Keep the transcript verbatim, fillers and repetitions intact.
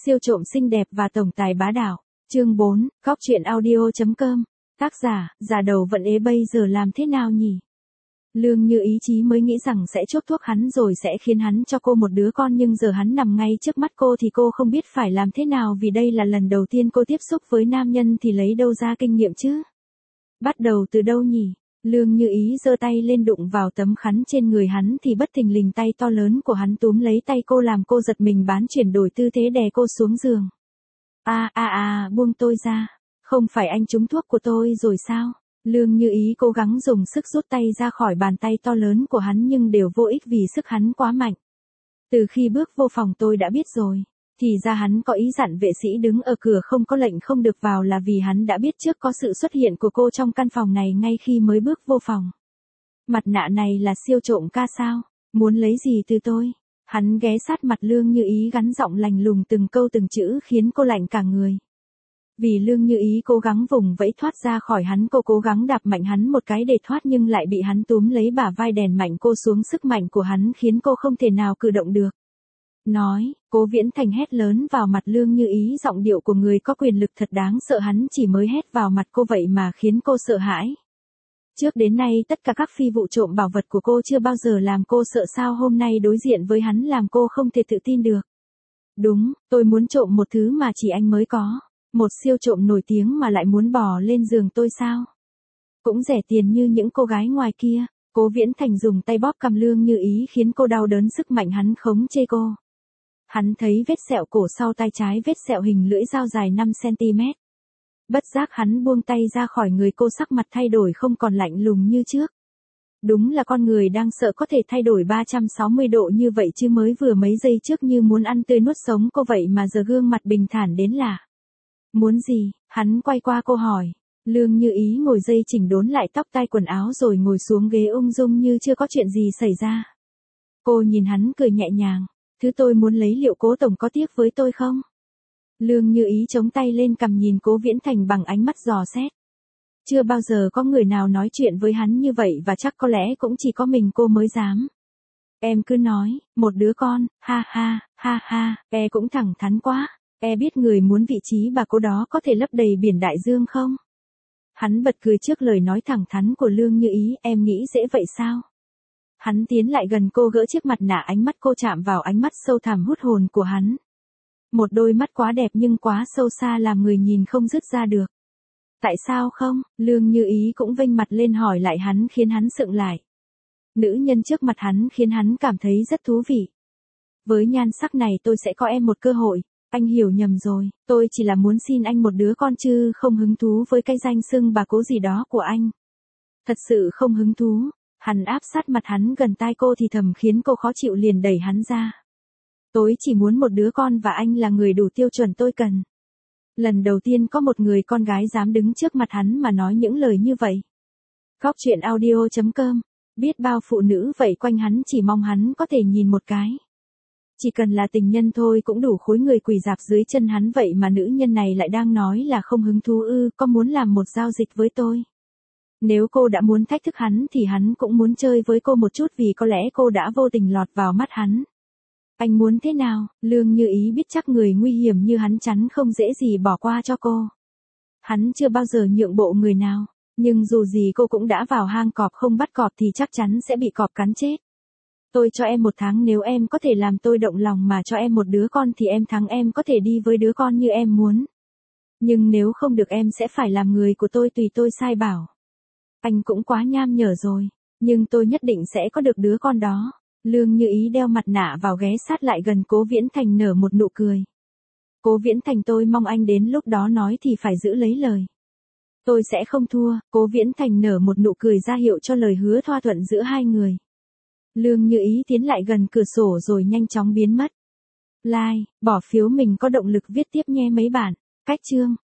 Siêu trộm xinh đẹp và tổng tài bá đạo. Chương bốn, Góc truyện audio chấm com. Tác giả, già đầu vận ế bây giờ làm thế nào nhỉ? Lương Như Ý chí mới nghĩ rằng sẽ chốt thuốc hắn rồi sẽ khiến hắn cho cô một đứa con, nhưng giờ hắn nằm ngay trước mắt cô thì cô không biết phải làm thế nào, vì đây là lần đầu tiên cô tiếp xúc với nam nhân thì lấy đâu ra kinh nghiệm chứ? Bắt đầu từ đâu nhỉ? Lương Như Ý giơ tay lên đụng vào tấm khăn trên người hắn thì bất thình lình tay to lớn của hắn túm lấy tay cô làm cô giật mình, bán chuyển đổi tư thế đè cô xuống giường. A a a, buông tôi ra. Không phải anh trúng thuốc của tôi rồi sao? Lương Như Ý cố gắng dùng sức rút tay ra khỏi bàn tay to lớn của hắn nhưng đều vô ích vì sức hắn quá mạnh. Từ khi bước vô phòng tôi đã biết rồi. Thì ra hắn có ý dặn vệ sĩ đứng ở cửa không có lệnh không được vào là vì hắn đã biết trước có sự xuất hiện của cô trong căn phòng này ngay khi mới bước vô phòng. Mặt nạ này là siêu trộm ca sao? Muốn lấy gì từ tôi? Hắn ghé sát mặt Lương Như Ý gắn giọng lành lùng từng câu từng chữ khiến cô lạnh cả người. Vì Lương Như Ý cố gắng vùng vẫy thoát ra khỏi hắn, cô cố gắng đạp mạnh hắn một cái để thoát nhưng lại bị hắn túm lấy bả vai đèn mạnh cô xuống, sức mạnh của hắn khiến cô không thể nào cử động được. Nói, Cố Viễn Thành hét lớn vào mặt Lương Như Ý, giọng điệu của người có quyền lực thật đáng sợ, hắn chỉ mới hét vào mặt cô vậy mà khiến cô sợ hãi. Trước đến nay tất cả các phi vụ trộm bảo vật của cô chưa bao giờ làm cô sợ, sao hôm nay đối diện với hắn làm cô không thể tự tin được. Đúng, tôi muốn trộm một thứ mà chỉ anh mới có. Một siêu trộm nổi tiếng mà lại muốn bò lên giường tôi sao? Cũng rẻ tiền như những cô gái ngoài kia. Cố Viễn Thành dùng tay bóp cằm Lương Như Ý khiến cô đau đớn, sức mạnh hắn khống chế cô. Hắn thấy vết sẹo cổ sau tay trái, vết sẹo hình lưỡi dao dài năm xăng-ti-mét. Bất giác hắn buông tay ra khỏi người cô, sắc mặt thay đổi không còn lạnh lùng như trước. Đúng là con người đang sợ có thể thay đổi ba trăm sáu mươi độ như vậy chứ, mới vừa mấy giây trước như muốn ăn tươi nuốt sống cô vậy mà giờ gương mặt bình thản đến lạ. Muốn gì? Hắn quay qua cô hỏi. Lương Như Ý ngồi dây chỉnh đốn lại tóc tai quần áo rồi ngồi xuống ghế ung dung như chưa có chuyện gì xảy ra. Cô nhìn hắn cười nhẹ nhàng. Thứ tôi muốn lấy liệu Cố tổng có tiếc với tôi không? Lương Như Ý chống tay lên cằm nhìn Cố Viễn Thành bằng ánh mắt dò xét. Chưa bao giờ có người nào nói chuyện với hắn như vậy và chắc có lẽ cũng chỉ có mình cô mới dám. Em cứ nói, một đứa con, ha ha, ha ha, e cũng thẳng thắn quá. E biết người muốn vị trí bà Cố đó có thể lấp đầy biển đại dương không? Hắn bật cười trước lời nói thẳng thắn của Lương Như Ý. Em nghĩ dễ vậy sao? Hắn tiến lại gần cô, gỡ chiếc mặt nạ, ánh mắt cô chạm vào ánh mắt sâu thẳm hút hồn của hắn. Một đôi mắt quá đẹp nhưng quá sâu xa làm người nhìn không dứt ra được. Tại sao không? Lương Như Ý cũng vênh mặt lên hỏi lại hắn, khiến hắn sững lại. Nữ nhân trước mặt hắn khiến hắn cảm thấy rất thú vị. Với nhan sắc này tôi sẽ có em một cơ hội. Anh hiểu nhầm rồi, tôi chỉ là muốn xin anh một đứa con chứ không hứng thú với cái danh xưng bà Cố gì đó của anh. Thật sự không hứng thú. Hắn áp sát mặt hắn gần tai cô thì thầm khiến cô khó chịu, liền đẩy hắn ra. Tôi chỉ muốn một đứa con và anh là người đủ tiêu chuẩn tôi cần. Lần đầu tiên có một người con gái dám đứng trước mặt hắn mà nói những lời như vậy. Góc truyện audio chấm com. Biết bao phụ nữ vậy quanh hắn chỉ mong hắn có thể nhìn một cái. Chỉ cần là tình nhân thôi cũng đủ khối người quỳ rạp dưới chân hắn, vậy mà nữ nhân này lại đang nói là không hứng thú ư? Có muốn làm một giao dịch với tôi? Nếu cô đã muốn thách thức hắn thì hắn cũng muốn chơi với cô một chút, vì có lẽ cô đã vô tình lọt vào mắt hắn. Anh muốn thế nào? Lương Như Ý biết chắc người nguy hiểm như hắn chắn không dễ gì bỏ qua cho cô. Hắn chưa bao giờ nhượng bộ người nào, nhưng dù gì cô cũng đã vào hang cọp không bắt cọp thì chắc chắn sẽ bị cọp cắn chết. Tôi cho em một tháng, nếu em có thể làm tôi động lòng mà cho em một đứa con thì em thắng, em có thể đi với đứa con như em muốn. Nhưng nếu không được em sẽ phải làm người của tôi tùy tôi sai bảo. Anh cũng quá nham nhở rồi, nhưng tôi nhất định sẽ có được đứa con đó. Lương Như Ý đeo mặt nạ vào, ghé sát lại gần Cố Viễn Thành, nở một nụ cười. Cố Viễn Thành, tôi mong anh đến lúc đó nói thì phải giữ lấy lời. Tôi sẽ không thua. Cố Viễn Thành nở một nụ cười ra hiệu cho lời hứa thỏa thuận giữa hai người. Lương Như Ý tiến lại gần cửa sổ rồi nhanh chóng biến mất. Like, bỏ phiếu mình có động lực viết tiếp nhé mấy bạn. Cách chương